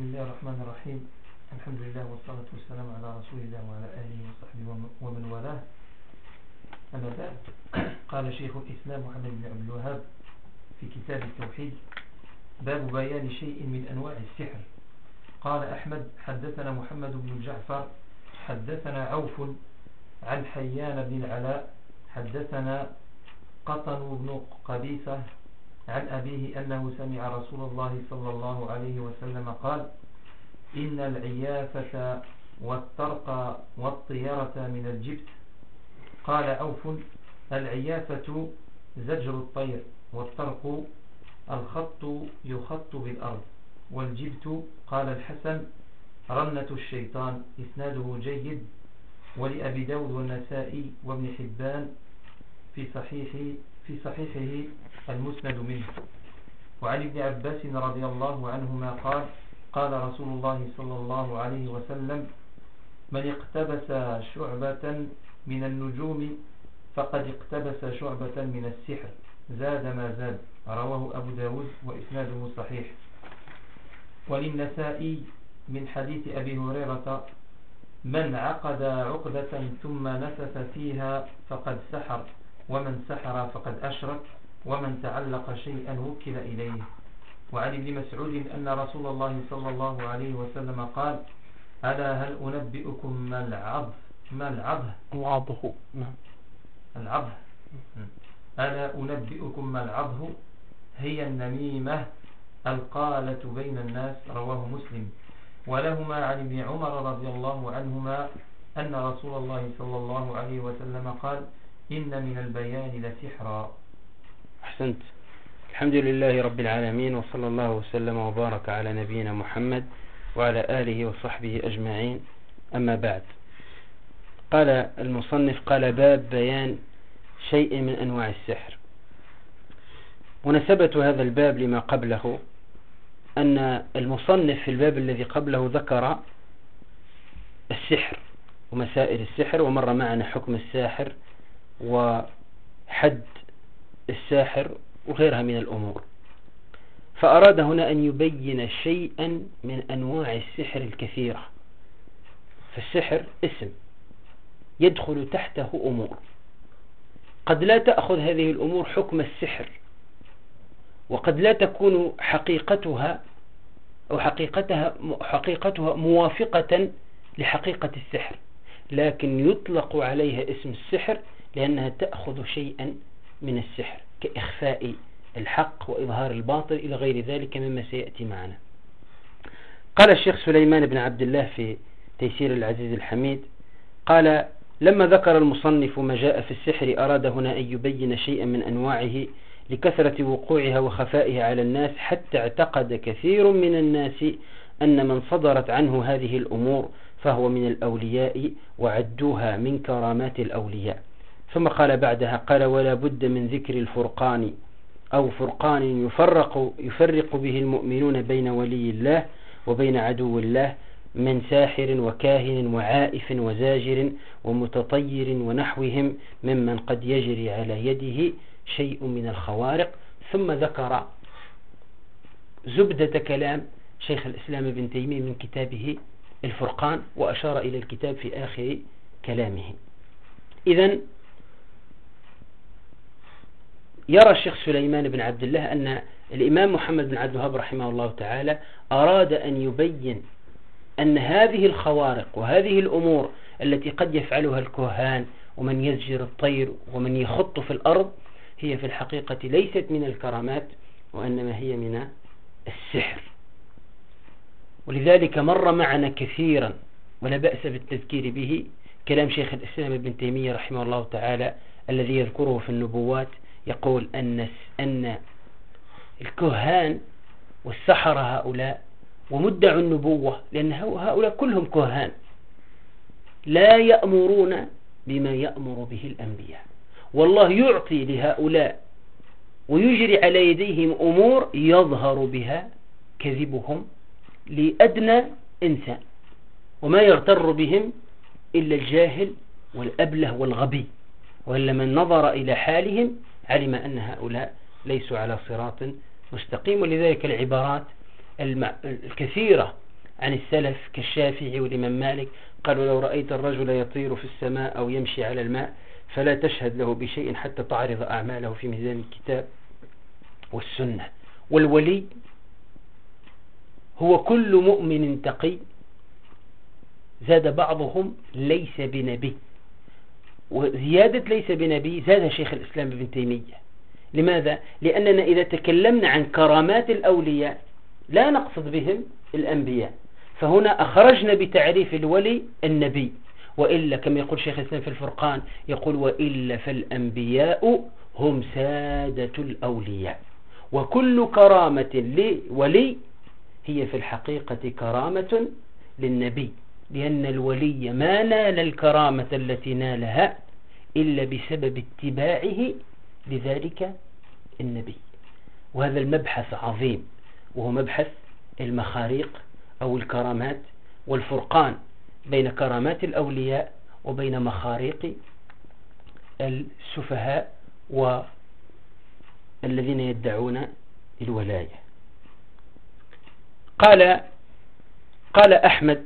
الله الرحمن الرحيم. الحمد لله والصلاة والسلام على رسول الله وعلى آله وصحبه ومن والاه. أما بعد، قال شيخ الإسلام محمد بن عبد الوهاب في كتاب التوحيد: باب بيان شيء من أنواع السحر. قال أحمد: حدثنا محمد بن جعفر حدثنا عوف عن حيان بن العلاء حدثنا قطن بن قبيصة عن أبيه أنه سمع رسول الله صلى الله عليه وسلم قال: إن العيافة والطرق والطيرة من الجبت. قال عوف: العيافة زجر الطير، والطرق الخط يخط بالأرض، والجبت قال الحسن رنة الشيطان. إسناده جيد، ولأبي داود والنسائي وابن حبان في صحيحه المسند منه. وعن ابن عباس رضي الله عنهما قال: قال رسول الله صلى الله عليه وسلم: من اقتبس شعبة من النجوم فقد اقتبس شعبة من السحر، زاد ما زاد. رواه أبو داود وإسناده صحيح. وللنسائي من حديث أبي هريرة: من عقد عقدة ثم نفث فيها فقد سحر، ومن سحر فقد أشرك، ومن تعلق شيئا وكل إليه. وعن ابن مسعود أن رسول الله صلى الله عليه وسلم قال: ألا هل أنبئكم ما العضه ألا أنبئكم ما العضه؟ هي النميمة القالة بين الناس. رواه مسلم. ولهما عن ابن عمر رضي الله عنهما أن رسول الله صلى الله عليه وسلم قال: إن من البيان لسحرا. أحسنت. الحمد لله رب العالمين، وصلى الله وسلم وبارك على نبينا محمد وعلى آله وصحبه أجمعين. أما بعد، قال المصنف: قال باب بيان شيء من أنواع السحر. ونسبة هذا الباب لما قبله أن المصنف في الباب الذي قبله ذكر السحر ومسائل السحر، ومر معنا حكم الساحر وحد الساحر وغيرها من الأمور. فأراد هنا أن يبين شيئا من أنواع السحر الكثيرة. فالسحر اسم يدخل تحته أمور، قد لا تأخذ هذه الأمور حكم السحر، وقد لا تكون حقيقتها موافقة لحقيقة السحر، لكن يطلق عليها اسم السحر لأنها تأخذ شيئا من السحر، كإخفاء الحق وإظهار الباطل إلى غير ذلك مما سيأتي معنا. قال الشيخ سليمان بن عبد الله في تيسير العزيز الحميد: قال: لما ذكر المصنف ما جاء في السحر أراد هنا أن يبين شيئا من أنواعه لكثرة وقوعها وخفائها على الناس، حتى اعتقد كثير من الناس أن من صدرت عنه هذه الأمور فهو من الأولياء، وعدوها من كرامات الأولياء. ثم قال بعدها: قال: ولا بد من ذكر الفرقان، أو فرقان يفرق به المؤمنون بين ولي الله وبين عدو الله، من ساحر وكاهن وعائف وزاجر ومتطير ونحوهم ممن قد يجري على يده شيء من الخوارق. ثم ذكر زبدة كلام شيخ الإسلام ابن تيمية من كتابه الفرقان، وأشار إلى الكتاب في آخر كلامه. إذن يرى الشيخ سليمان بن عبد الله أن الإمام محمد بن عبد الوهاب رحمه الله تعالى أراد أن يبين أن هذه الخوارق وهذه الأمور التي قد يفعلها الكهان ومن يزجر الطير ومن يخط في الأرض هي في الحقيقة ليست من الكرامات، وإنما هي من السحر. ولذلك مر معنا كثيرا، ولا بأس بالتذكير به، كلام شيخ الإسلام ابن تيمية رحمه الله تعالى الذي يذكره في النبوات، يقول أن الكهان والسحرة هؤلاء ومدعوا النبوة، لأن هؤلاء كلهم كهان لا يأمرون بما يأمر به الأنبياء، والله يعطي لهؤلاء ويجري على يديهم أمور يظهر بها كذبهم لأدنى إنسان، وما يغتر بهم إلا الجاهل والأبله والغبي، وإلا من نظر إلى حالهم علم أن هؤلاء ليسوا على صراط مستقيم. ولذلك العبارات الكثيرة عن السلف كالشافعي والإمام مالك قالوا لو رأيت الرجل يطير في السماء أو يمشي على الماء فلا تشهد له بشيء حتى تعرض أعماله في ميزان الكتاب والسنة. والولي هو كل مؤمن تقي، زاد بعضهم ليس بنبي، وزيادة ليس بنبي زاد شيخ الإسلام ابن تيمية. لماذا؟ لأننا إذا تكلمنا عن كرامات الأولياء لا نقصد بهم الأنبياء، فهنا أخرجنا بتعريف الولي النبي، وإلا كما يقول شيخ الإسلام في الفرقان يقول وإلا فالأنبياء هم سادة الأولياء، وكل كرامة لولي هي في الحقيقة كرامة للنبي، لأن الولي ما نال الكرامة التي نالها إلا بسبب اتباعه لذلك النبي. وهذا المبحث عظيم، وهو مبحث المخاريق أو الكرامات، والفرقان بين كرامات الأولياء وبين مخاريق السفهاء والذين يدعون الولاية. قال أحمد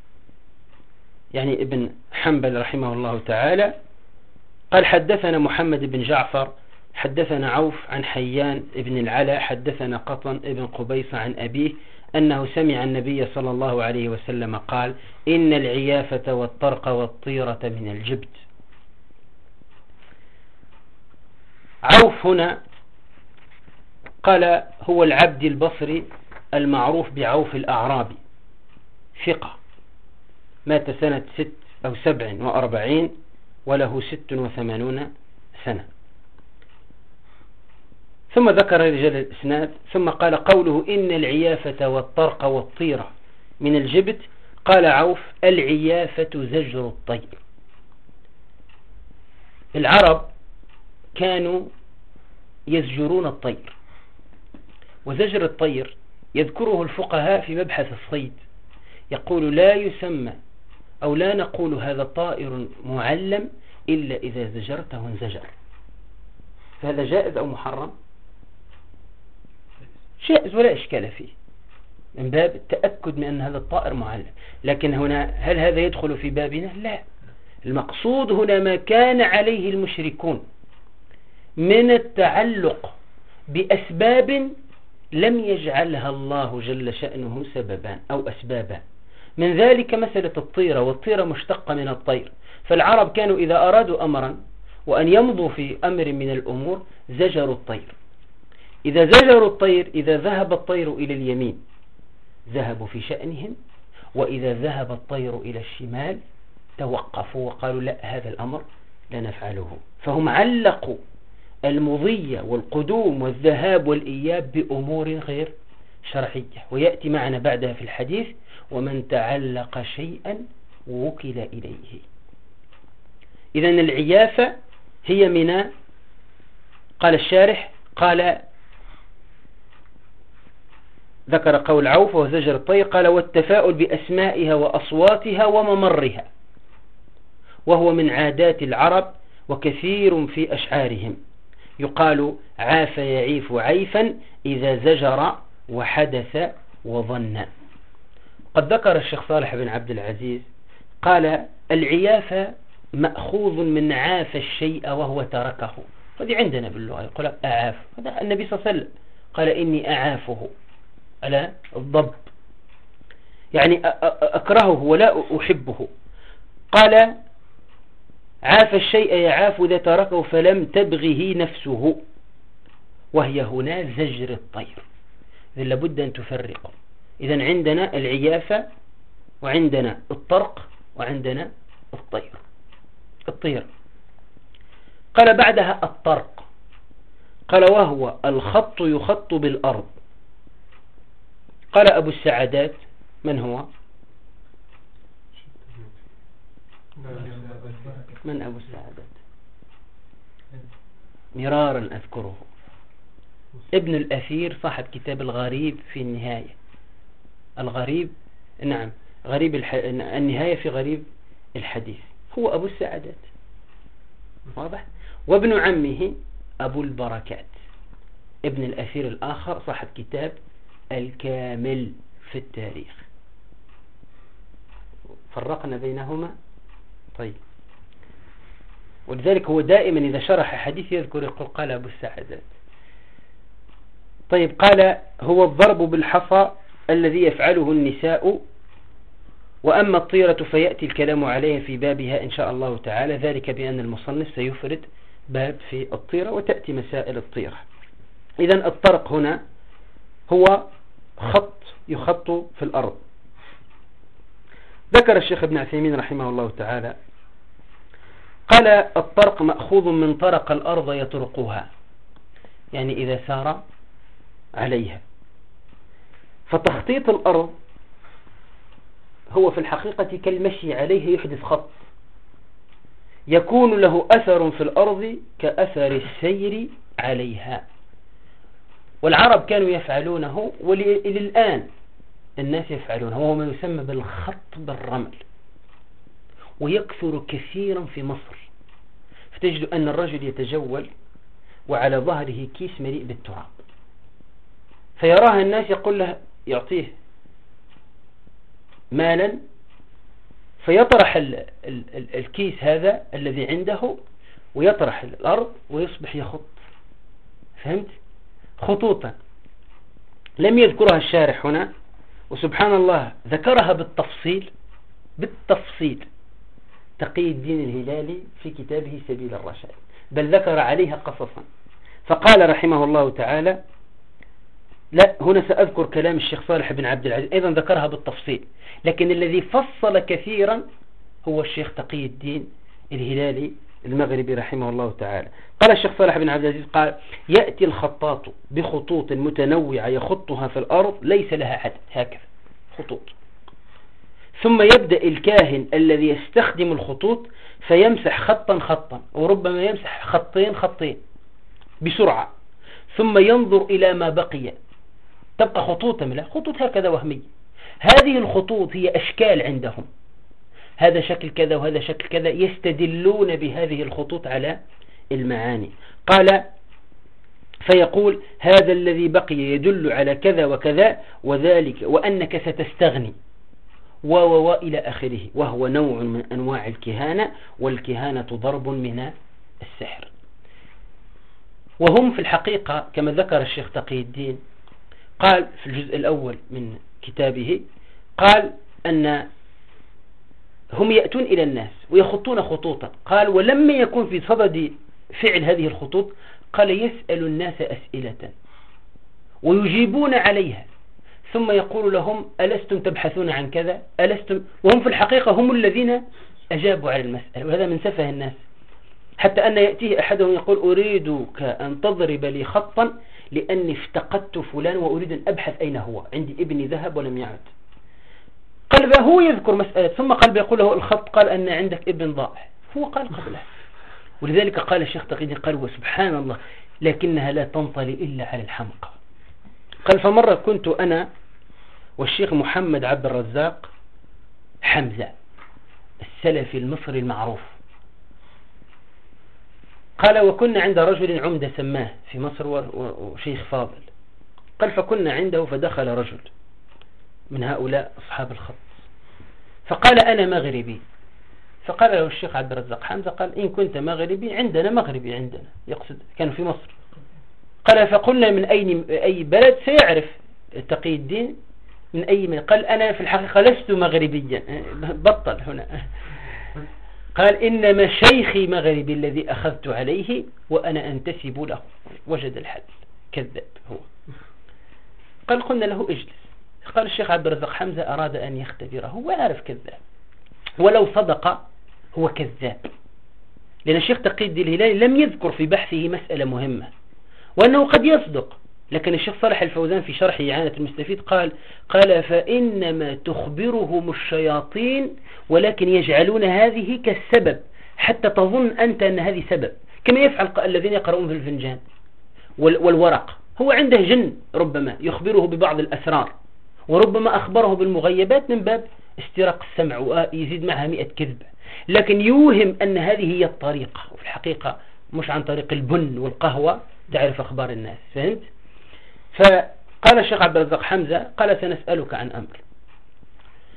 يعني ابن حنبل رحمه الله تعالى قال حدثنا محمد بن جعفر حدثنا عوف عن حيان ابن العلا حدثنا قطن ابن قبيصة عن أبيه أنه سمع النبي صلى الله عليه وسلم قال إن العيافة والطرق والطيرة من الجبت. عوف هنا قال هو العبد البصري المعروف بعوف الأعرابي، ثقة، مات سنة 6 أو 47 وله 86 سنة. ثم ذكر رجال الإسناد ثم قال قوله إن العيافة والطرق والطيرة من الجبت، قال عوف العيافة زجر الطير. العرب كانوا يزجرون الطير، وزجر الطير يذكره الفقهاء في مبحث الصيد، يقول لا يسمى أو لا نقول هذا طائر معلم إلا إذا زجرته انزجر. فهذا جائز أو محرم؟ جائز ولا إشكال فيه من باب التأكد من أن هذا الطائر معلم. لكن هنا هل هذا يدخل في بابنا؟ لا، المقصود هنا ما كان عليه المشركون من التعلق بأسباب لم يجعلها الله جل شأنه سببا أو أسبابا. من ذلك مسألة الطيرة، والطيرة مشتقة من الطير، فالعرب كانوا إذا أرادوا أمرا وأن يمضوا في أمر من الأمور زجروا الطير. إذا زجروا الطير إذا ذهب الطير إلى اليمين ذهبوا في شأنهم، وإذا ذهب الطير إلى الشمال توقفوا وقالوا لا هذا الأمر لا نفعله. فهم علقوا المضي والقدوم والذهاب والإياب بأمور غير شرعية، ويأتي معنا بعدها في الحديث ومن تعلق شيئا وكل إليه. إذن العيافة هي من، قال الشارح قال ذكر قول عوف وزجر الطير، قال والتفاؤل بأسمائها وأصواتها وممرها، وهو من عادات العرب وكثير في أشعارهم، يقال عاف يعيف عيفا إذا زجر وحدث وظن. قد ذكر الشيخ صالح بن عبد العزيز قال العيافة مأخوذ من عاف الشيء وهو تركه. هذه عندنا باللغة يقول أعاف، هذا النبي صلى الله عليه وسلم قال إني أعافه على الضب، يعني أكرهه ولا أحبه. قال عاف الشيء يعاف إذا تركه فلم تبغه نفسه، وهي هنا زجر الطير. إذن لابد أن تفرقوا. إذن عندنا العيافة وعندنا الطرق وعندنا الطير. قال بعدها الطرق، قال وهو الخط يخط بالأرض. قال أبو السعادات من هو؟ من أبو السعادات؟ مرارا أذكره، ابن الأثير صاحب كتاب الغريب في النهاية. الغريب، نعم، غريب النهاية في غريب الحديث، هو أبو السعادات، واضح. وابن عمه أبو البركات ابن الأثير الآخر صاحب كتاب الكامل في التاريخ. فرقنا بينهما. طيب، ولذلك هو دائما إذا شرح حديث يذكر يقول قال أبو السعدات. طيب، قال هو الضرب بالحصى الذي يفعله النساء، وأما الطيرة فيأتي الكلام عليها في بابها إن شاء الله تعالى، ذلك بأن المصنف سيفرد باب في الطيرة وتأتي مسائل الطيرة. إذن الطرق هنا هو خط يخط في الأرض. ذكر الشيخ ابن عثيمين رحمه الله تعالى قال الطرق مأخوذ من طرق الأرض يطرقها، يعني إذا سار عليها. فتخطيط الأرض هو في الحقيقة كالمشي عليه، يحدث خط يكون له أثر في الأرض كأثر السير عليها. والعرب كانوا يفعلونه، وإلى الآن الناس يفعلونه، وهو ما يسمى بالخط بالرمل، ويكثر كثيرا في مصر. فتجد أن الرجل يتجول وعلى ظهره كيس مليء بالتراب، فيراها الناس يقول له يعطيه مالا فيطرح الكيس هذا الذي عنده ويطرح الأرض ويصبح يخط. فهمت؟ خطوطا لم يذكرها الشارح هنا، وسبحان الله ذكرها بالتفصيل تقي الدين الهلالي في كتابه سبيل الرشاد، بل ذكر عليها قصصا. فقال رحمه الله تعالى، لا هنا سأذكر كلام الشيخ صالح بن عبد العزيز أيضا ذكرها بالتفصيل، لكن الذي فصل كثيرا هو الشيخ تقي الدين الهلالي المغربي رحمه الله تعالى. قال الشيخ صالح بن عبد العزيز قال يأتي الخطاط بخطوط متنوعة يخطها في الأرض ليس لها عدد، هكذا خطوط، ثم يبدأ الكاهن الذي يستخدم الخطوط فيمسح خطا وربما يمسح خطين بسرعة، ثم ينظر إلى ما بقي، تبقى خطوط لا خطوط هكذا وهمية. هذه الخطوط هي أشكال عندهم، هذا شكل كذا وهذا شكل كذا، يستدلون بهذه الخطوط على المعاني. قال فيقول هذا الذي بقي يدل على كذا وكذا وذلك، وأنك ستستغني إلى آخره، وهو نوع من أنواع الكهانة، والكهانة ضرب من السحر. وهم في الحقيقة كما ذكر الشيخ تقي الدين قال في الجزء الأول من كتابه، قال أن هم يأتون إلى الناس ويخطون خطوطا، قال ولما يكون في صدد فعل هذه الخطوط قال يسأل الناس أسئلة ويجيبون عليها، ثم يقول لهم ألستم تبحثون عن كذا ألستم، وهم في الحقيقة هم الذين أجابوا على المسألة. وهذا من سفه الناس، حتى أن يأتيه أحدهم يقول أريدك أن تضرب لي خطا لأني افتقدت فلان وأريد أن أبحث أين هو، عندي ابني ذهب ولم يعد. قلبه هو يذكر مسألة، ثم قلبه يقول له الخط، قال أن عندك ابن ضائع، هو قال قبله. ولذلك قال الشيخ تقي الدين قال وسبحان الله لكنها لا تنطلي إلا على الحمقى. قال فمرة كنت أنا والشيخ محمد عبد الرزاق حمزة السلفي المصري المعروف، قال وكنا عند رجل عمدة سماه في مصر وشيخ فاضل، قال فكنا عنده فدخل رجل من هؤلاء أصحاب الخط فقال أنا مغربي، فقال له الشيخ عبد الرزاق حمزة قال إن كنت مغربي عندنا مغربي عندنا، يقصد كانوا في مصر. قال فقلنا من أي بلد، سيعرف تقي الدين من أي من، قال أنا في الحقيقة لست مغربيا، بطل هنا، قال إنما شيخي مغربي الذي أخذت عليه وأنا أنتسب له. وجد الحل، كذاب هو. قال قلنا له اجلس. قال الشيخ عبد الرزاق حمزة أراد أن يختبره ويعرف كذاب، ولو صدق هو كذاب، لأن الشيخ تقي الدين الهلالي لم يذكر في بحثه مسألة مهمة، وأنه قد يصدق. لكن الشيخ صالح الفوزان في شرح إعانة المستفيد قال فإنما تخبرهم الشياطين ولكن يجعلون هذه كالسبب حتى تظن أنت أن هذه سبب، كما يفعل الذين يقرؤون في الفنجان والورق. هو عنده جن ربما يخبره ببعض الأسرار، وربما أخبره بالمغيبات من باب استراق السمع ويزيد معها 100 كذبة، لكن يوهم أن هذه هي الطريقة، وفي الحقيقة مش عن طريق البن والقهوة تعرف أخبار الناس. فهمت؟ فقال الشيخ عبد الرزاق حمزة قال سنسألك عن أمر.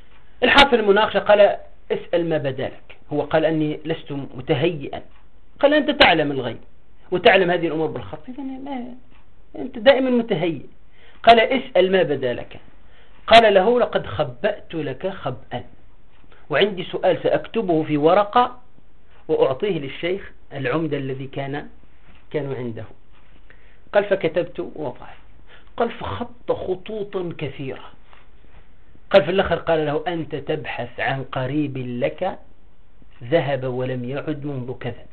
الحاصل المناقشة قال اسأل ما بدا لك. هو قال أني لست متهيئا. قال أنت تعلم الغيب وتعلم هذه الأمور بالخط، أنت دائما متهيئ. قال اسأل ما بدا لك. قال له لقد خبأت لك خبأ، وعندي سؤال سأكتبه في ورقة وأعطيه للشيخ العمدة الذي كانوا عنده. قال فكتبت ووضعت. قال فخط خطوطا كثيرة. قال في الآخر قال له أنت تبحث عن قريب لك ذهب ولم يعد منذ كذا.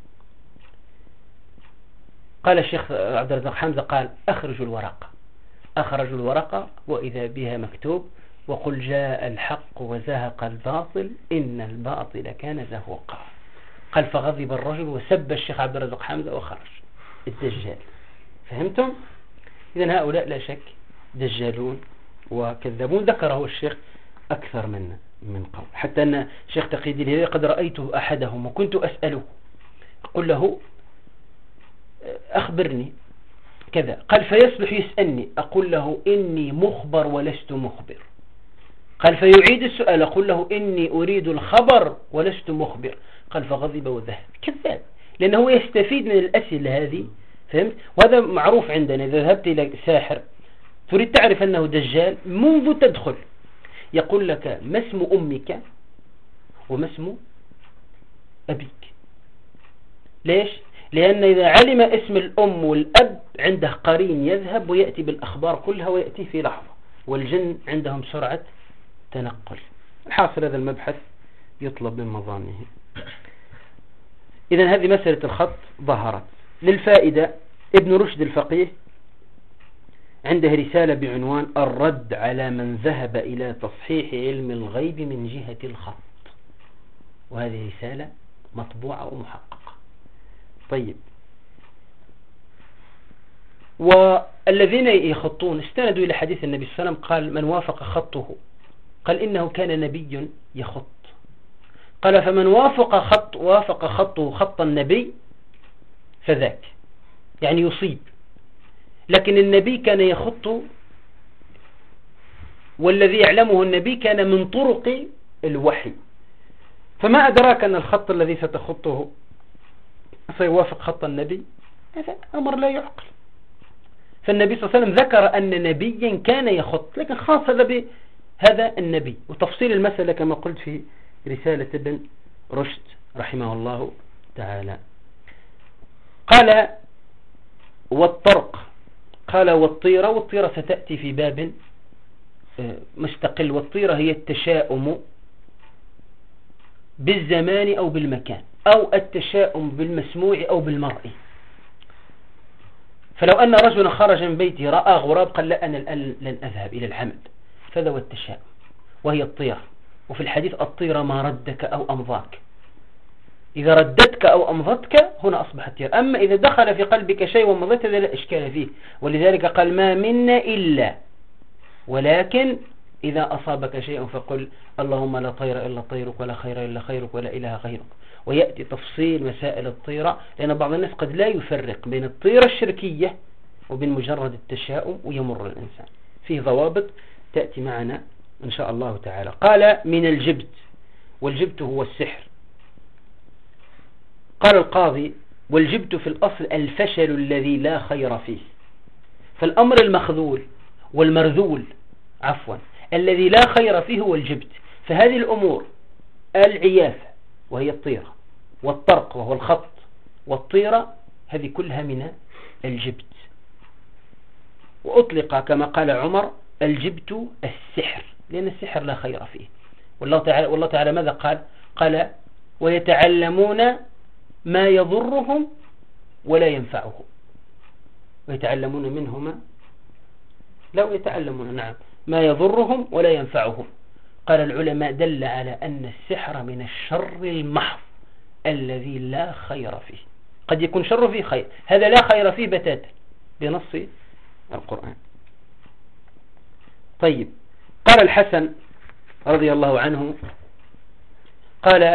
قال الشيخ عبد الرزاق حمزة قال أخرج الورقة. أخرج الورقة وإذا بها مكتوب وقل جاء الحق وزهق الباطل إن الباطل كان زهوقا. قال فغضب الرجل وسب الشيخ عبد الرزاق حمزة وخرج الدجال. فهمتم؟ إذن هؤلاء لا شك دجالون وكذبون. ذكره الشيخ أكثر من قول، حتى أن الشيخ تقي الدين الهلالي قد رأيته أحدهم وكنت أسأله أقول له أخبرني كذا. قال فيصبح يسألني أقول له إني مخبر ولست مخبر. قال فيعيد السؤال أقول له إني أريد الخبر ولست مخبر. قال فغضب وذهب. كذاب، لأنه يستفيد من الأسئلة هذه. فهمت؟ وهذا معروف عندنا. إذا ذهبت إلى ساحر تريد تعرف أنه دجال منذ تدخل يقول لك ما اسم أمك وما اسم أبيك. ليش؟ لأن إذا علم اسم الأم والأب عنده قرين يذهب ويأتي بالأخبار كلها ويأتي في لحظة، والجن عندهم سرعة تنقل. الحاصل هذا المبحث يطلب من مظانه. إذن هذه مسألة الخط ظهرت. للفائدة ابن رشد الفقيه عنده رسالة بعنوان الرد على من ذهب إلى تصحيح علم الغيب من جهة الخط، وهذه رسالة مطبوعة ومحققة. طيب، والذين يخطون استندوا إلى حديث النبي صلى الله عليه وسلم قال من وافق خطه، قال إنه كان نبي يخط. قال فمن وافق خطه خط النبي فذاك، يعني يصيب. لكن النبي كان يخط، والذي يعلمه النبي كان من طرق الوحي. فما أدراك أن الخط الذي ستخطه سيوافق خط النبي؟ هذا أمر لا يعقل. فالنبي صلى الله عليه وسلم ذكر أن نبيا كان يخط، لكن خاص هذا بهذا النبي. وتفصيل المسألة كما قلت في رسالة ابن رشد رحمه الله تعالى. قال والطرق، قال والطيرة. والطيرة ستأتي في باب مستقل. والطيرة هي التشاؤم بالزمان أو بالمكان، أو التشاؤم بالمسموع أو بالمرئي. فلو أن رجلا خرج من بيته رأى غراب قال لا أنا الآن لن أذهب إلى العمل، فذا هو التشاؤم وهي الطيرة. وفي الحديث الطيرة ما ردك أو أمضاك. إذا ردتك أو أمضتك هنا أصبحت طيرة. أما إذا دخل في قلبك شيء ومضت هذا لا إشكال فيه. ولذلك قال ما منا إلا، ولكن إذا أصابك شيء فقل اللهم لا طير إلا طيرك ولا خير إلا خيرك ولا إله غيرك. ويأتي تفصيل مسائل الطيرة، لأن بعض الناس قد لا يفرق بين الطيرة الشركية وبين مجرد التشاؤم ويمر الإنسان. فيه ضوابط تأتي معنا إن شاء الله تعالى. قال من الجبت، والجبت هو السحر. قال القاضي والجبت في الأصل الفشل الذي لا خير فيه. فالأمر المخذول والمرذول الذي لا خير فيه هو الجبت. فهذه الأمور العيافة وهي الطيرة، والطرق وهو الخط، والطيرة هذه كلها من الجبت. وأطلق كما قال عمر الجبت السحر، لأن السحر لا خير فيه. والله تعالى ماذا قال؟ قال ويتعلمون ما يضرهم ولا ينفعهم. ويتعلمون منهما، لا يتعلمون نعم ما يضرهم ولا ينفعهم. قال العلماء دل على أن السحر من الشر المحض الذي لا خير فيه. قد يكون شر فيه خير، هذا لا خير فيه بتاتا بنص القرآن. طيب، قال الحسن رضي الله عنه قال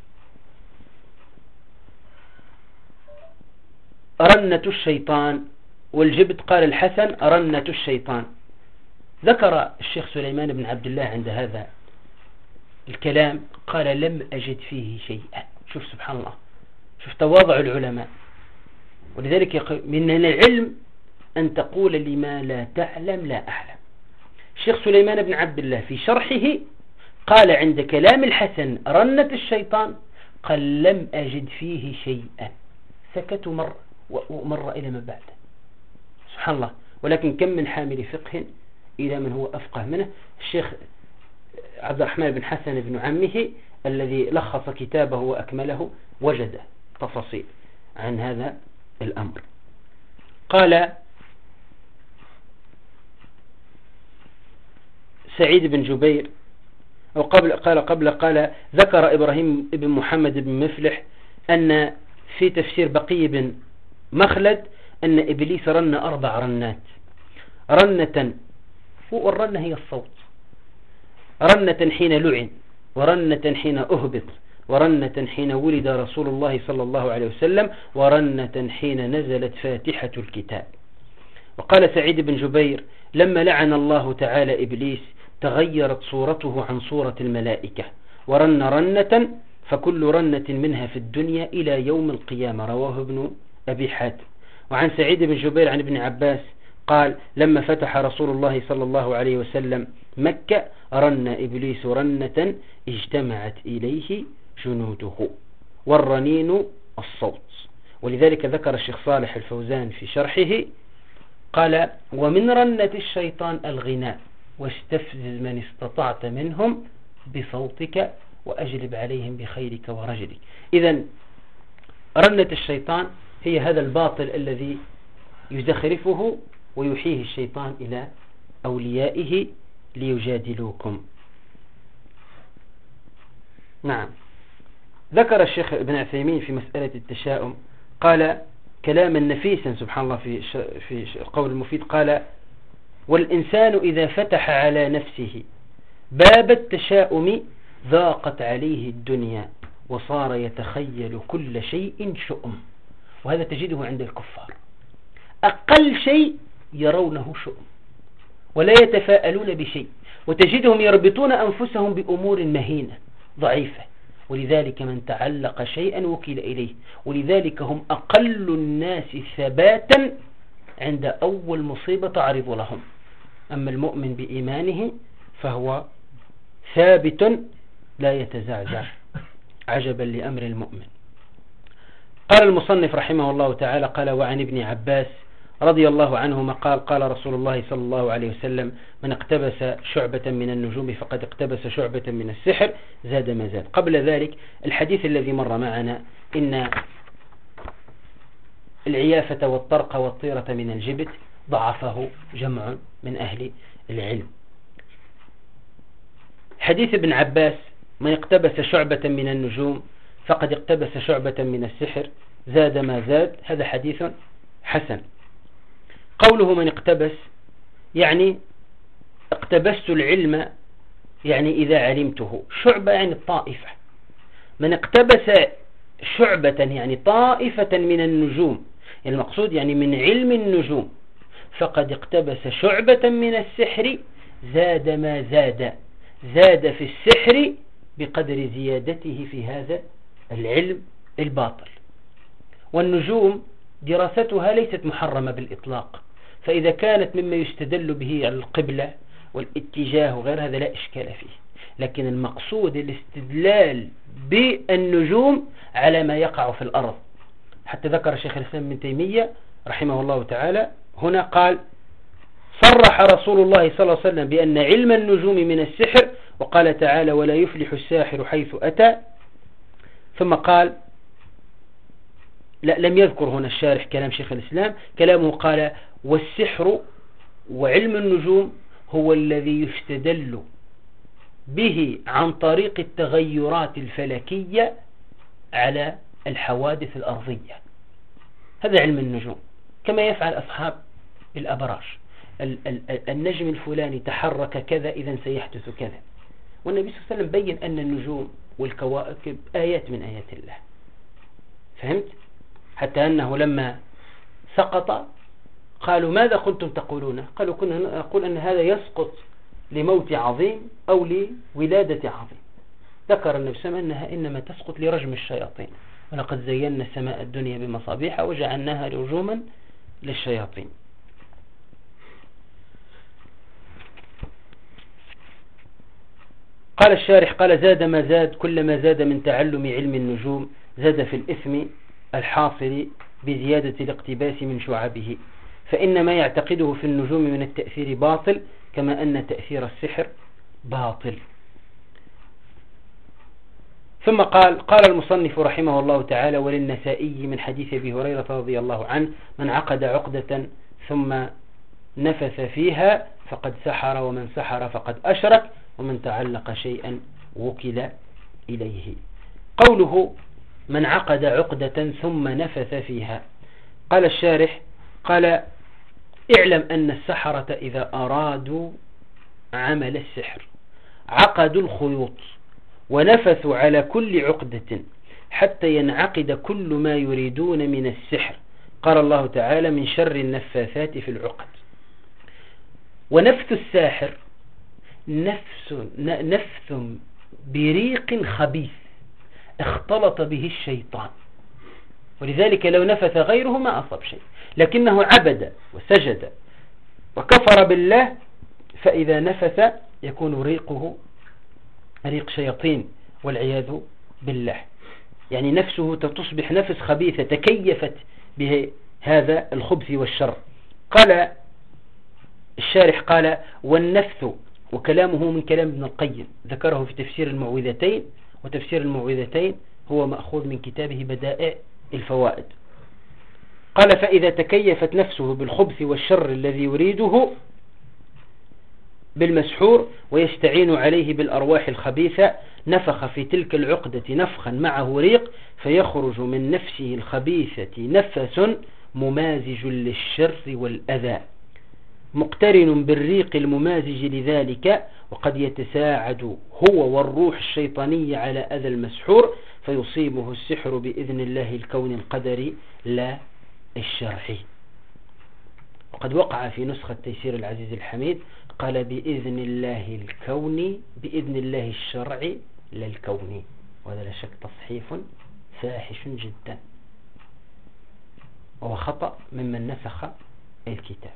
رنة الشيطان، والجبت قال الحسن رنة الشيطان. ذكر الشيخ سليمان بن عبد الله عند هذا الكلام قال لم أجد فيه شيئا. شوف سبحان الله، شوف تواضع العلماء. ولذلك من العلم أن تقول لما لا تعلم لا أعلم. الشيخ سليمان بن عبد الله في شرحه قال عند كلام الحسن رنة الشيطان قال لم أجد فيه شيئا، سكتوا مرة ومر إلى ما بعد. سبحان الله. ولكن كم من حامل فقه إلى من هو أفقه منه. الشيخ عبد الرحمن بن حسن بن عمه الذي لخص كتابه وأكمله وجد تفاصيل عن هذا الأمر. قال سعيد بن جبير أو قال ذكر إبراهيم بن محمد بن مفلح أن في تفسير بقي بن مخلد أن إبليس رن 4 رنات. رنة، والرنة هي الصوت، رنة حين لعن، ورنة حين أهبط، ورنة حين ولد رسول الله صلى الله عليه وسلم، ورنة حين نزلت فاتحة الكتاب. وقال سعيد بن جبير لما لعن الله تعالى إبليس تغيرت صورته عن صورة الملائكة، ورن رنة فكل رنة منها في الدنيا إلى يوم القيامة. رواه ابن أبي حاتم. وعن سعيد بن جبير عن ابن عباس قال لما فتح رسول الله صلى الله عليه وسلم مكة رن إبليس رنة اجتمعت إليه جنوده، والرنين الصوت. ولذلك ذكر الشيخ صالح الفوزان في شرحه قال ومن رنة الشيطان الغناء واستفزز من استطعت منهم بصوتك وأجلب عليهم بخيرك ورجلك. إذن رنة الشيطان هي هذا الباطل الذي يزخرفه ويحيه الشيطان إلى أوليائه ليجادلوكم. نعم. ذكر الشيخ ابن عثيمين في مسألة التشاؤم قال كلاما نفيسا سبحان الله في القول المفيد قال والإنسان إذا فتح على نفسه باب التشاؤم ضاقت عليه الدنيا وصار يتخيل كل شيء شؤم. وهذا تجده عند الكفار، أقل شيء يرونه شؤم ولا يتفاءلون بشيء، وتجدهم يربطون أنفسهم بأمور مهينة ضعيفة. ولذلك من تعلق شيئا وكل إليه. ولذلك هم أقل الناس ثباتا عند أول مصيبة تعرض لهم. أما المؤمن بإيمانه فهو ثابت لا يتزعزع. عجبا لأمر المؤمن. قال المصنف رحمه الله تعالى قال وعن ابن عباس رضي الله عنهما قال قال رسول الله صلى الله عليه وسلم من اقتبس شعبة من النجوم فقد اقتبس شعبة من السحر زاد ما زاد. قبل ذلك الحديث الذي مر معنا إن العيافة والطرق والطيرة من الجبت ضعفه جمع من أهل العلم. حديث ابن عباس من اقتبس شعبة من النجوم فقد اقتبس شعبة من السحر زاد ما زاد، هذا حديث حسن. قوله من اقتبس يعني اقتبست العلم يعني إذا علمته. شعبة يعني الطائفة. من اقتبس شعبة يعني طائفة من النجوم، يعني المقصود يعني من علم النجوم، فقد اقتبس شعبة من السحر زاد ما زاد. زاد في السحر بقدر زيادته في هذا العلم الباطل. والنجوم دراستها ليست محرمة بالإطلاق، فإذا كانت مما يستدل به على القبلة والاتجاه وغير هذا لا إشكال فيه. لكن المقصود الاستدلال بالنجوم على ما يقع في الأرض. حتى ذكر الشيخ الإسلام ابن تيمية رحمه الله تعالى هنا قال صرح رسول الله صلى الله عليه وسلم بأن علم النجوم من السحر، وقال تعالى ولا يفلح الساحر حيث أتى. ثم قال لم يذكر هنا الشارح كلام شيخ الإسلام، كلامه قال والسحر وعلم النجوم هو الذي يستدل به عن طريق التغيرات الفلكية على الحوادث الأرضية. هذا علم النجوم، كما يفعل أصحاب الأبراج. النجم الفلاني تحرك كذا إذن سيحدث كذا. والنبي صلى الله عليه وسلم بين أن النجوم والكواكب آيات من آيات الله. فهمت؟ حتى أنه لما سقط قالوا ماذا كنتم تقولون؟ قالوا كنا نقول أن هذا يسقط لموت عظيم أو لولادة عظيم. ذكر النبي صلى الله عليه وسلم أنها إنما تسقط لرجم الشياطين، ولقد زينا السماء الدنيا بمصابيح وجعلناها رجوما للشياطين. قال الشارح قال زاد ما زاد، كلما زاد من تعلم علم النجوم زاد في الإثم الحاصل بزيادة الاقتباس من شعبه، فإن ما يعتقده في النجوم من التأثير باطل، كما أن تأثير السحر باطل. ثم قال المصنف رحمه الله تعالى: وللنسائي من حديث أبي هريرة رضي الله عنه: من عقد عقدة ثم نفث فيها فقد سحر، ومن سحر فقد أشرك، ومن تعلق شيئا وكل إليه. قوله من عقد عقدة ثم نفث فيها، قال الشارح قال: اعلم أن السحرة إذا أرادوا عمل السحر عقدوا الخيوط ونفثوا على كل عقدة حتى ينعقد كل ما يريدون من السحر. قال الله تعالى: من شر النفاثات في العقد. ونفث الساحر نفث بريق خبيث اختلط به الشيطان، ولذلك لو نفث غيره ما أصاب شيء، لكنه عبد وسجد وكفر بالله، فإذا نفث يكون ريقه ريق شياطين والعياذ بالله، يعني نفسه تصبح نفس خبيثة تكيفت بهذا الخبث والشر. قال الشارح قال: والنفث، وكلامه من كلام ابن القيم ذكره في تفسير المعوذتين، وتفسير المعوذتين هو مأخوذ من كتابه بدائع الفوائد. قال: فإذا تكيفت نفسه بالخبث والشر الذي يريده بالمسحور ويستعين عليه بالأرواح الخبيثة، نفخ في تلك العقدة نفخا معه ريق، فيخرج من نفسه الخبيثة نفس ممازج للشر والأذى مقترن بالريق الممازج لذلك، وقد يتساعد هو والروح الشيطانية على أذى المسحور، فيصيبه السحر بإذن الله الكون القدري لا الشرعي. وقد وقع في نسخة تيسير العزيز الحميد قال: بإذن الله الكوني، بإذن الله الشرعي لا الكوني، وهذا لا شك تصحيف فاحش جدا، وهو خطأ ممن نسخ الكتاب.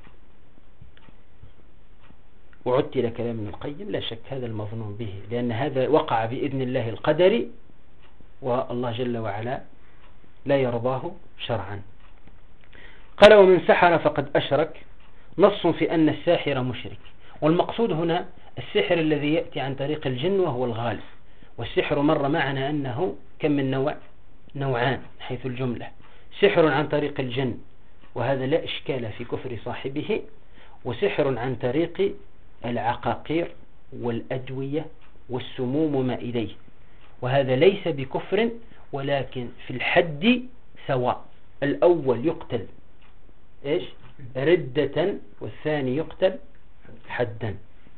وعدت إلى كلام ابن القيم، لا شك هذا المظنون به، لأن هذا وقع بإذن الله القدري، والله جل وعلا لا يرضاه شرعا. قال: ومن سحر فقد أشرك، نص في أن الساحر مشرك. والمقصود هنا السحر الذي يأتي عن طريق الجن وهو الغالب، والسحر مر معنا أنه كم من نوع؟ نوعان حيث الجملة: سحر عن طريق الجن، وهذا لا إشكال في كفر صاحبه، وسحر عن طريق العقاقير والأدوية والسموم وما إليه، وهذا ليس بكفر، ولكن في الحد سواء، الأول يقتل إيش؟ ردة، والثاني يقتل حدا.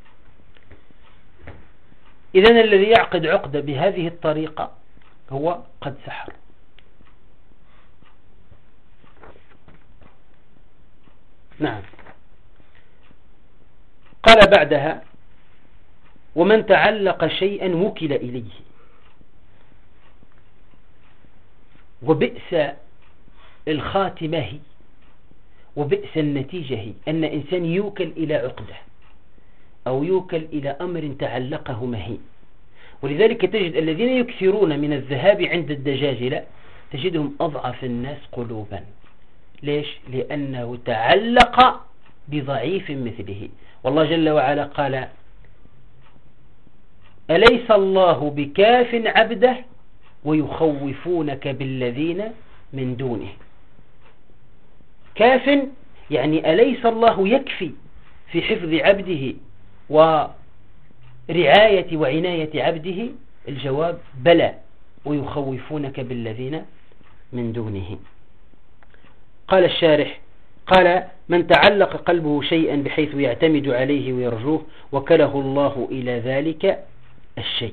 إذن الذي يعقد عقدة بهذه الطريقة هو قد سحر. نعم. قال بعدها: ومن تعلق شيئا وكل إليه. وبئس الخاتمة وبئس النتيجة أن إنسان يوكل إلى عقدة أو يوكل إلى أمر تعلقه مهين. ولذلك تجد الذين يكثرون من الذهاب عند الدجاجلة تجدهم أضعف الناس قلوبا. ليش؟ لأنه تعلق بضعيف مثله. والله جل وعلا قال: أليس الله بكاف عبده ويخوفونك بالذين من دونه. كاف يعني أليس الله يكفي في حفظ عبده ورعاية وعناية عبده؟ الجواب بلى، ويخوفونك بالذين من دونه. قال الشارح قال: من تعلق قلبه شيئا بحيث يعتمد عليه ويرجوه وكله الله إلى ذلك الشيء.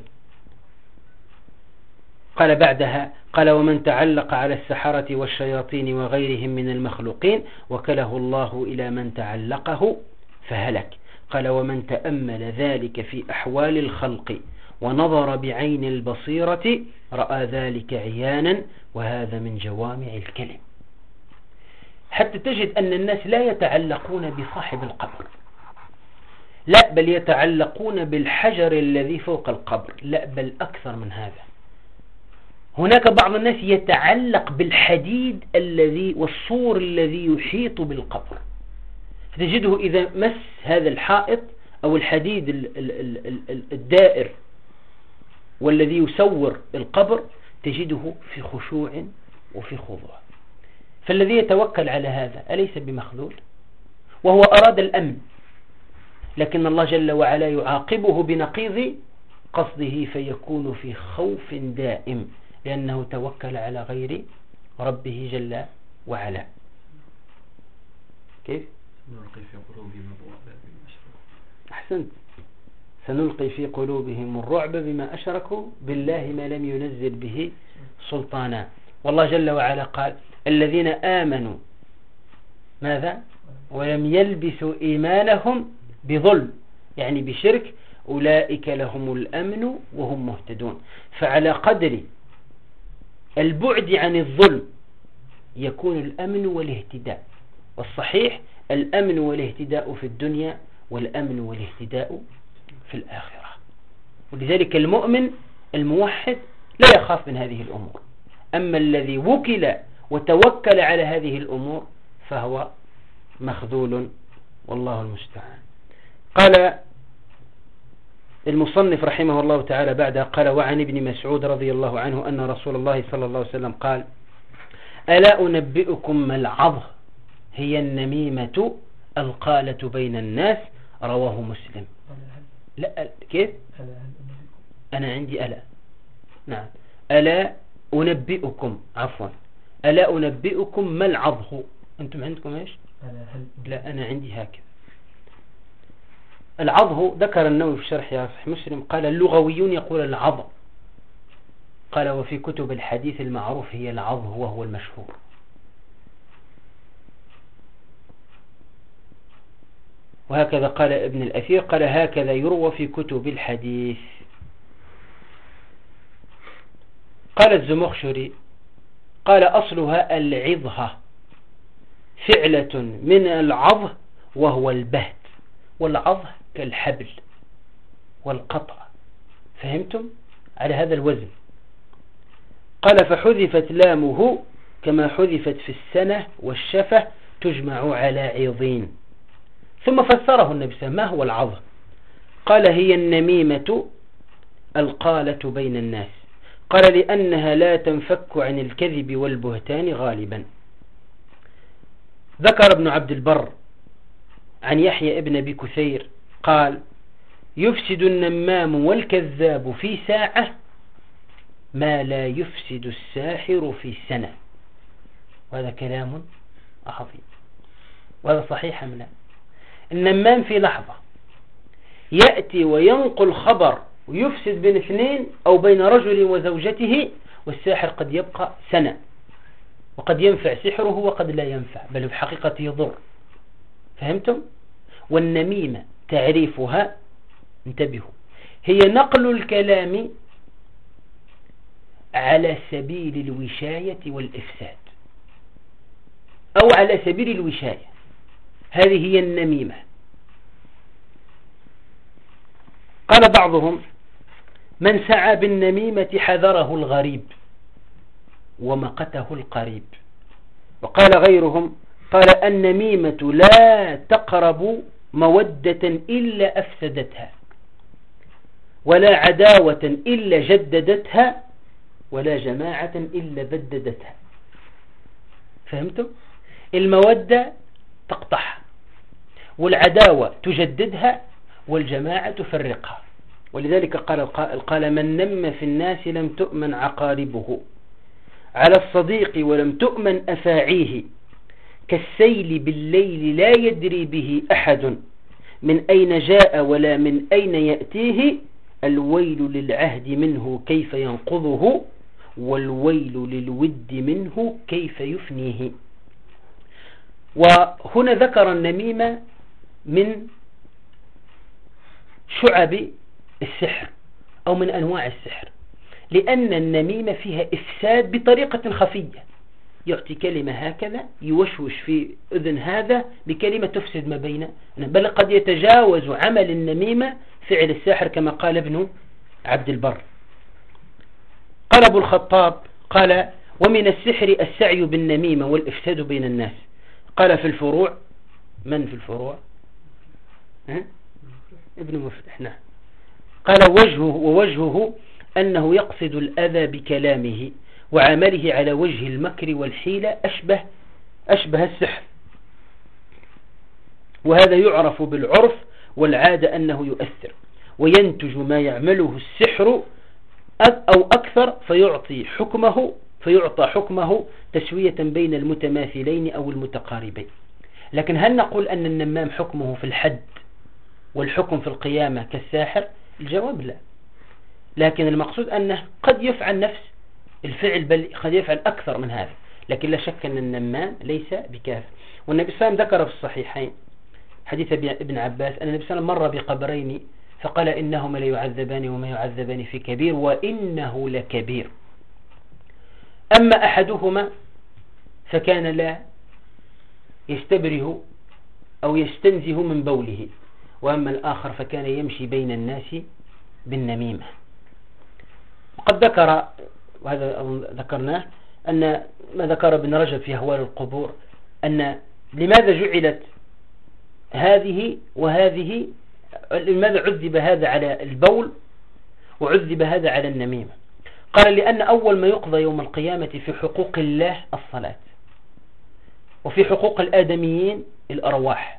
قال بعدها قال: ومن تعلق على السحرة والشياطين وغيرهم من المخلوقين وكله الله إلى من تعلقه فهلك. قال: ومن تأمل ذلك في أحوال الخلق ونظر بعين البصيرة رأى ذلك عيانا، وهذا من جوامع الكلم. حتى تجد أن الناس لا يتعلقون بصاحب القبر، لا، بل يتعلقون بالحجر الذي فوق القبر، لا بل أكثر من هذا. هناك بعض الناس يتعلق بالحديد الذي والسور الذي يحيط بالقبر، فتجده إذا مس هذا الحائط أو الحديد الدائر والذي يسور القبر تجده في خشوع وفي خضوع. فالذي يتوكل على هذا أليس بمخذول؟ وهو أراد الأمن، لكن الله جل وعلا يعاقبه بنقيض قصده فيكون في خوف دائم، لأنه توكل على غير ربه جل وعلا. كيف؟ سنلقي في قلوبهم الرعب بما أشركوا. أحسنت، سنلقي في قلوبهم الرعب بما أشركوا بالله ما لم ينزل به سلطانا. والله جل وعلا قال الذين آمنوا ماذا؟ ولم يلبسوا إيمانهم بظلم، يعني بشرك، أولئك لهم الأمن وهم مهتدون. فعلى قدر البعد عن الظلم يكون الأمن والاهتداء، والصحيح الأمن والاهتداء في الدنيا والأمن والاهتداء في الآخرة. ولذلك المؤمن الموحد لا يخاف من هذه الأمور، أما الذي وكل وتوكل على هذه الأمور فهو مخذول، والله المستعان. قال المصنف رحمه الله تعالى بعدها قال وعن ابن مسعود رضي الله عنه أن رسول الله صلى الله عليه وسلم قال ألا أنبئكم ما العظ هي النميمة القالة بين الناس، رواه مسلم. لا كيف؟ أنا عندي ألا، نعم، ألا أنبئكم، عفوا، ألا أنبئكم ما العظ. أنتم عندكم إيش؟ لا أنا عندي هكذا. العظ ذكر النووي في شرح صحيح مسلم قال اللغويون يقول العظ، قال وفي كتب الحديث المعروف هي العظ وهو المشهور. وهكذا قال ابن الأثير قال هكذا يروى في كتب الحديث. قال الزمخشري قال أصلها العظة، فعلة من العظ وهو البهت، والعظ كالحبل والقطع، فهمتم؟ على هذا الوزن. قال فحذفت لامه كما حذفت في السنة والشفة تجمع على عظين. ثم فسره النبي صلى الله عليه وسلم ما هو العظ، قال هي النميمة القالة بين الناس، قال لأنها لا تنفك عن الكذب والبهتان غالبا. ذكر ابن عبد البر عن يحيى ابن أبي كثير قال يفسد النمام والكذاب في ساعة ما لا يفسد الساحر في سنة. وهذا كلام عظيم، وهذا صحيح أم لا؟ النمام في لحظة يأتي وينقل خبر ويفسد بين اثنين أو بين رجل وزوجته، والساحر قد يبقى سنة، وقد ينفع سحره وقد لا ينفع، بل في حقيقة يضر. فهمتم؟ والنميمة تعريفها، انتبهوا، هي نقل الكلام على سبيل الوشاية والإفساد، أو على سبيل الوشاية، هذه هي النميمة. قال بعضهم من سعى بالنميمة حذره الغريب ومقته القريب. وقال غيرهم قال النميمة لا تقرب مودة إلا أفسدتها، ولا عداوة إلا جددتها، ولا جماعة إلا بددتها. فهمتم؟ المودة تقطعها، والعداوة تجددها، والجماعة تفرقها. ولذلك قال من نم في الناس لم تؤمن عقاربه، على الصديق ولم تؤمن أفاعيه، كالسيل بالليل لا يدري به أحد، من أين جاء ولا من أين يأتيه، الويل للعهد منه كيف ينقضه، والويل للود منه كيف يفنيه. وهنا ذكر النميمة من شعب السحر أو من أنواع السحر، لأن النميمة فيها إفساد بطريقة خفية، يعطي كلمة هكذا يوشوش في أذن هذا بكلمة تفسد ما بين، بل قد يتجاوز عمل النميمة فعل الساحر كما قال ابن عبد البر. قال أبو الخطاب قال: ومن السحر السعي بالنميمة والإفساد بين الناس. قال في الفروع، من في الفروع؟ ابن مفلح. نعم. قال: ووجهه أنه يقصد الأذى بكلامه وعمله على وجه المكر والحيلة أشبه السحر، وهذا يعرف بالعرف والعادة أنه يؤثر وينتج ما يعمله السحر أو أكثر فيعطى حكمه تسوية بين المتماثلين أو المتقاربين. لكن هل نقول أن النمام حكمه في الحد والحكم في القيامة كالساحر؟ الجواب لا، لكن المقصود أنه قد يفعل نفس الفعل، بل قد يفعل أكثر من هذا، لكن لا شك أن النمام ليس بكاف. والنبي صلى الله عليه وسلم ذكر في الصحيحين حديث ابن عباس أن النبي صلى الله عليه وسلم مر بقبرين فقال: إنهما ليعذبان وما يعذبان في كبير وإنه لكبير. أما أحدهما فكان لا يستبره أو يستنزه من بوله، وأما الآخر فكان يمشي بين الناس بالنميمة. وقد ذكر، وهذا ذكرناه، أن ما ذكر ابن رجب في أهوال القبور أن لماذا جعلت هذه وهذه، لماذا عذب هذا على البول وعذب هذا على النميمة؟ قال: لأن أول ما يقضى يوم القيامة في حقوق الله الصلاة، وفي حقوق الآدميين الأرواح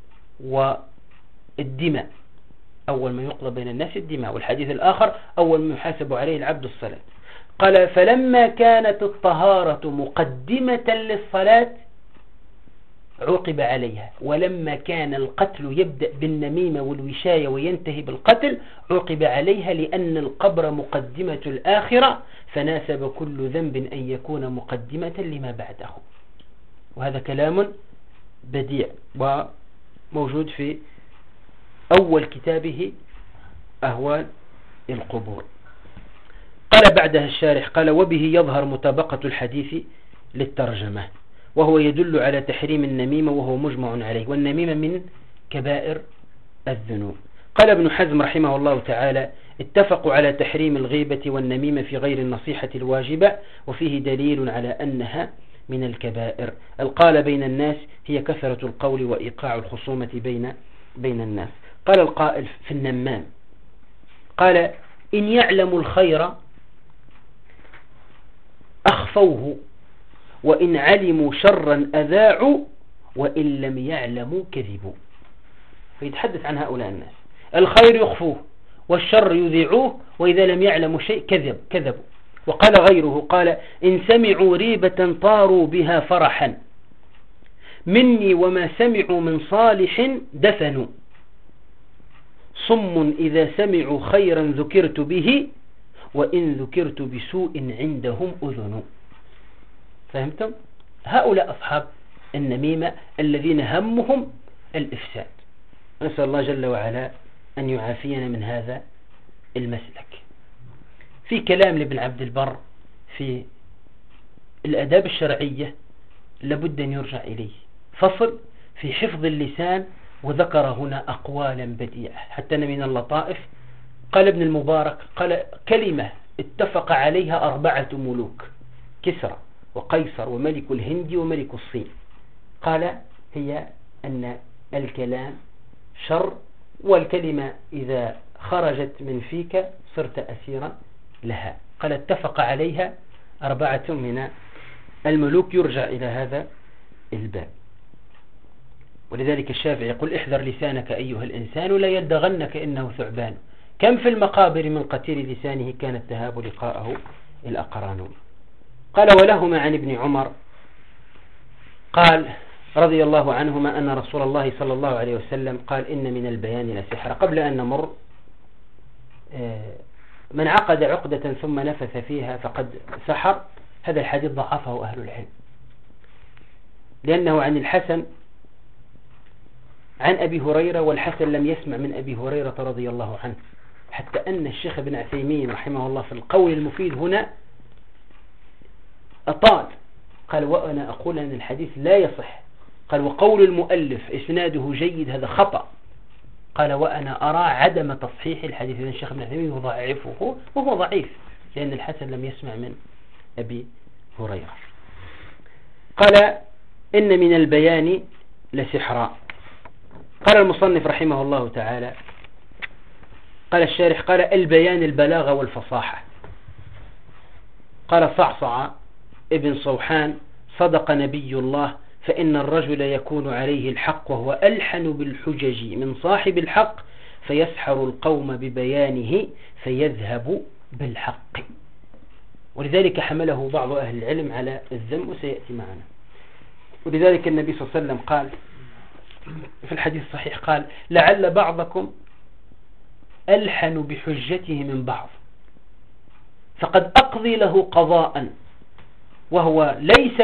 والدماء. أول ما يقضى بين الناس الدماء، والحديث الآخر أول ما يحاسب عليه العبد الصلاة. قال: فلما كانت الطهارة مقدمة للصلاة عوقب عليها، ولما كان القتل يبدأ بالنميمة والوشاية وينتهي بالقتل عوقب عليها، لأن القبر مقدمة الآخرة، فناسب كل ذنب أن يكون مقدمة لما بعده. وهذا كلام بديع وموجود في أول كتابه أهوال القبور. قال بعدها الشارح: قال: وبه يظهر مطابقة الحديث للترجمة، وهو يدل على تحريم النميمة وهو مجمع عليه، والنميمة من كبائر الذنوب. قال ابن حزم رحمه الله تعالى: اتفقوا على تحريم الغيبة والنميمة في غير النصيحة الواجبة، وفيه دليل على أنها من الكبائر. القال بين الناس هي كثرة القول وإيقاع الخصومة بين الناس. قال القائل في النمام، قال: إن يعلموا الخير أخفوه، وإن علموا شرا أذاعوا، وإن لم يعلموا كذبوا. فيتحدث عن هؤلاء الناس، الخير يخفوه والشر يذيعوه، وإذا لم يعلموا شيء كذبوا. وقال غيره، قال: إن سمعوا ريبة طاروا بها فرحا، مني وما سمعوا من صالح دفنوا، صم إذا سمعوا خيرا ذكرت به، وإن ذكرت بسوء عندهم أذن. فهمتم؟ هؤلاء أصحاب النميمة الذين همهم الإفساد. نسأل الله جل وعلا أن يعافينا من هذا المسلك. في كلام لابن عبد البر في الآداب الشرعية لابد أن يرجع إليه، فصل في حفظ اللسان، وذكر هنا أقوالا بديعة حتى من اللطائف. قال ابن المبارك، قال: كلمة اتفق عليها 4 ملوك، كسرى وقيصر وملك الهند وملك الصين. قال: هي أن الكلام شر، والكلمة إذا خرجت من فيك صرت أسيرا لها. قال: اتفق عليها 4 من الملوك. يرجع إلى هذا الباب. ولذلك الشافعي يقول: احذر لسانك أيها الإنسان لا يلدغنك إنه ثعبان، كم في المقابر من قتيل لسانه كان التهاب لقاءه الأقران. قال: ولهما عن ابن عمر قال رضي الله عنهما أن رسول الله صلى الله عليه وسلم قال: إن من البيان لسحر. قبل أن نمر، من عقد عقدة ثم نفث فيها فقد سحر. هذا الحديث ضعفه أهل العلم، لأنه عن الحسن عن أبي هريرة، والحسن لم يسمع من أبي هريرة رضي الله عنه، حتى أن الشيخ ابن عثيمين رحمه الله في القول المفيد هنا أطال، قال وأنا أقول أن الحديث لا يصح، قال وقول المؤلف إسناده جيد هذا خطأ، قال وأنا أرى عدم تصحيح الحديث، لأن الشيخ ابن عثيمين يضعفه وهو ضعيف لأن الحسن لم يسمع من أبي هريرة. قال إن من البيان لسحرا. قال المصنف رحمه الله تعالى، قال الشارح قال البيان البلاغة والفصاحة. قال صعصع ابن صوحان صدق نبي الله فإن الرجل يكون عليه الحق وهو ألحن بالحجج من صاحب الحق فيسحر القوم ببيانه فيذهب بالحق. ولذلك حمله بعض أهل العلم على الذم وسيأتي معنا. ولذلك النبي صلى الله عليه وسلم قال في الحديث الصحيح قال لعل بعضكم ألحن بحجته من بعض فقد أقضي له قضاء وهو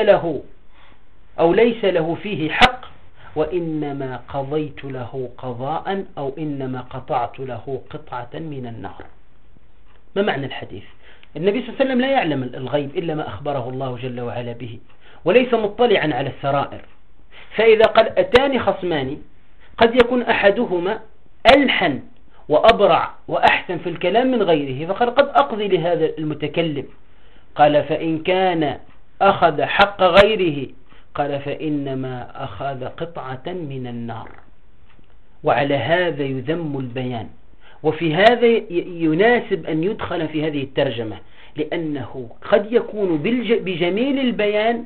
ليس له فيه حق وإنما قضيت له قضاء أو إنما قطعت له قطعة من النار. ما معنى الحديث؟ النبي صلى الله عليه وسلم لا يعلم الغيب إلا ما أخبره الله جل وعلا به، وليس مطلعا على السرائر. فإذا قد أتاني خصمان قد يكون أحدهما ألحن وأبرع وأحسن في الكلام من غيره فقد أقضي لهذا المتكلم. قال فإن كان أخذ حق غيره قال فإنما أخذ قطعة من النار. وعلى هذا يذم البيان، وفي هذا يناسب أن يدخل في هذه الترجمة، لأنه قد يكون بجميل البيان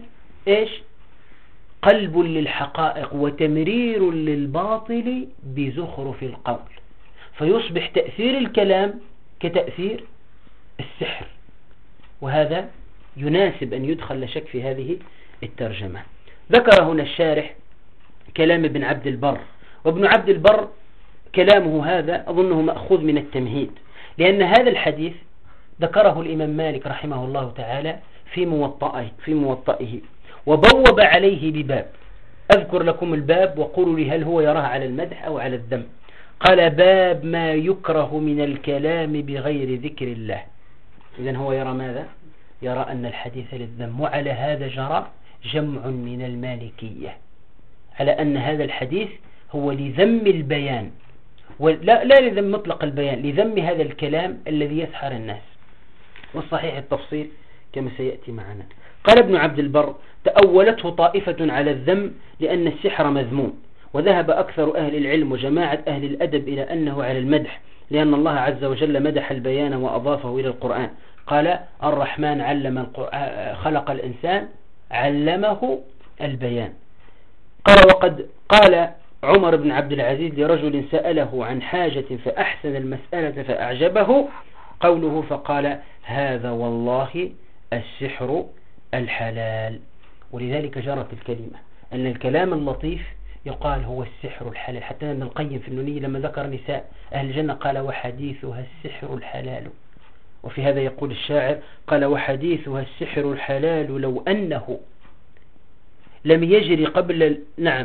قلب للحقائق وتمرير للباطل بزخرف القول، فيصبح تأثير الكلام كتأثير السحر. وهذا يناسب أن يدخل لا شك في هذه الترجمة. ذكر هنا الشارح كلام ابن عبد البر، وابن عبد البر كلامه هذا أظنه مأخوذ من التمهيد، لأن هذا الحديث ذكره الإمام مالك رحمه الله تعالى في موطئه وبوب عليه بباب. أذكر لكم الباب وقولوا لي هل هو يراه على المدح أو على الذم. قال باب ما يكره من الكلام بغير ذكر الله. إذن هو يرى ماذا؟ يرى أن الحديث للذم. وعلى هذا جرى جمع من المالكية على أن هذا الحديث هو لذم البيان، لا لذم مطلق البيان، لذم هذا الكلام الذي يسحر الناس. والصحيح التفصيل كما سيأتي معنا. قال ابن عبد البر تأولته طائفة على الذم لأن السحر مذموم، وذهب أكثر أهل العلم وجماعة أهل الأدب إلى أنه على المدح، لأن الله عز وجل مدح البيان وأضافه إلى القرآن. قال الرحمن خلق الإنسان علمه البيان. قال وقد قال عمر بن عبد العزيز لرجل سأله عن حاجة فأحسن المسألة فأعجبه قوله فقال هذا والله السحر الحلال. ولذلك جرت الكلمة أن الكلام اللطيف يقال هو السحر الحلال. حتى ابن القيم في النونية لما ذكر نساء أهل الجنة قال وحديثها السحر الحلال. وفي هذا يقول الشاعر قال وحديثها السحر الحلال لو أنه لم يجري قبل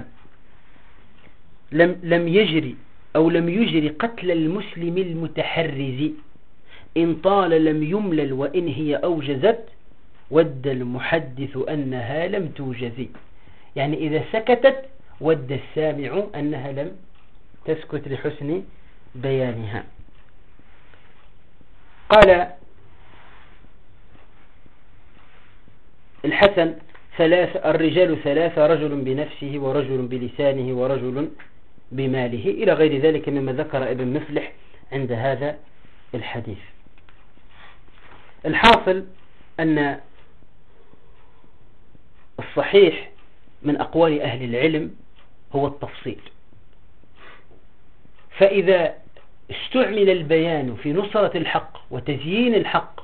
لم يجري أو لم يجري قتل المسلم المتحرز إن طال لم يملل وإن هي أوجزت ود المحدث أنها لم توجز. يعني إذا سكتت ود السامع أنها لم تسكت لحسن بيانها. قال الحسن الرجال ثلاثة رجل بنفسه ورجل بلسانه ورجل بماله إلى غير ذلك مما ذكر ابن مفلح عند هذا الحديث. الحاصل أن الصحيح من أقوال أهل العلم هو التفصيل. فإذا استعمل البيان في نصرة الحق وتزيين الحق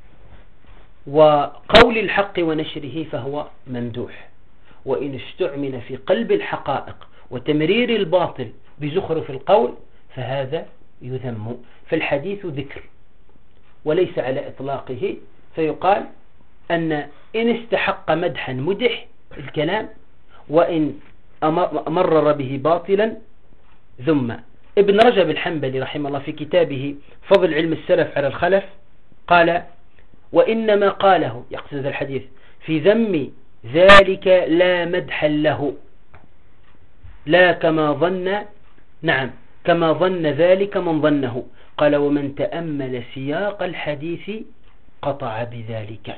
وقول الحق ونشره فهو ممدوح، وإن استعمل في قلب الحقائق وتمرير الباطل بزخرف القول فهذا يذم. فالحديث ذكر وليس على إطلاقه، فيقال أن إن استحق مدحا مدح الكلام وإن مرر به باطلا ذم. ابن رجب الحنبلي رحمه الله في كتابه فضل علم السلف على الخلف قال: وإنما قاله، يقصد الحديث، في ذم ذلك لا مدحا له، لا كما ظن، نعم كما ظن ذلك من ظنه. قال: ومن تأمل سياق الحديث قطع بذلك.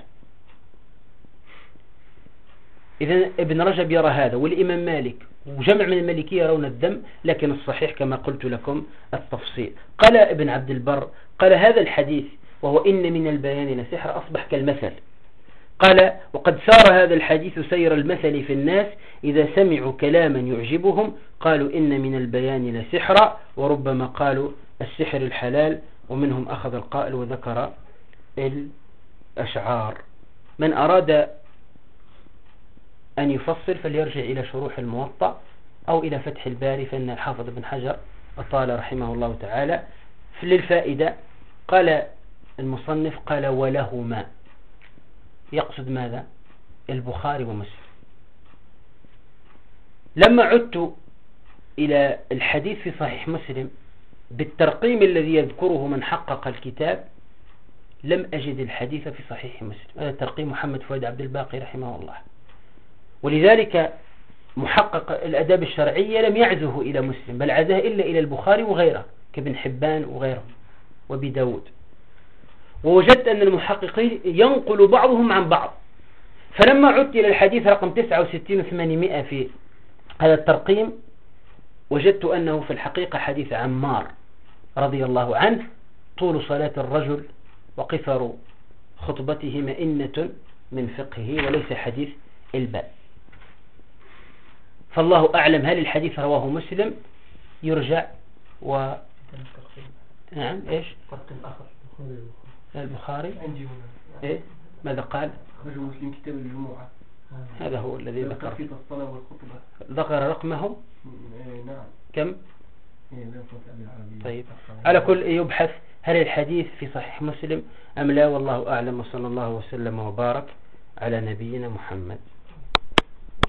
إذن ابن رجب يرى هذا، والإمام مالك وجمع من المالكية يرون الذم، لكن الصحيح كما قلت لكم التفصيل. قال ابن عبد البر: قال هذا الحديث وهو إن من البيان لسحر أصبح كالمثل. قال: وقد سار هذا الحديث سير المثل في الناس إذا سمعوا كلاما يعجبهم قالوا إن من البيان لسحر، وربما قالوا السحر الحلال، ومنهم أخذ القائل وذكر الأشعار. من أراد أن يفصل فليرجع إلى شروح الموطأ أو إلى فتح الباري، فإن الحافظ بن حجر أطال رحمه الله تعالى. للفائدة قال المصنف: قال ولهما، يقصد ماذا؟ البخاري ومسلم. لما عدت إلى الحديث في صحيح مسلم بالترقيم الذي يذكره من حقق الكتاب لم أجد الحديث في صحيح مسلم. هذا ترقيم محمد فؤاد عبد الباقي رحمه الله. ولذلك محقق الأداب الشرعية لم يعزه إلى مسلم، بل عزاه إلا إلى البخاري وغيره كابن حبان وغيره وبداود. ووجدت أن المحققين ينقل بعضهم عن بعض. فلما عدت إلى الحديث رقم 69 و800 في هذا الترقيم وجدت أنه في الحقيقة حديث عمار رضي الله عنه: طول صلاة الرجل وقصر خطبته مئنة من فقهه، وليس حديث الباب. فالله أعلم هل الحديث رواه مسلم؟ يرجع نعم إيش؟ البخاري عندي هنا. إيه؟ ماذا قال؟ أخرج مسلم كتاب الجمعة. هذا هو الذي ذكر في الصلاة والخطبة. ذكر رقمه نعم. كم؟ لا طيب، على كل يبحث هل الحديث في صحيح مسلم أم لا، والله أعلم. وصلى الله وسلم وبارك على نبينا محمد.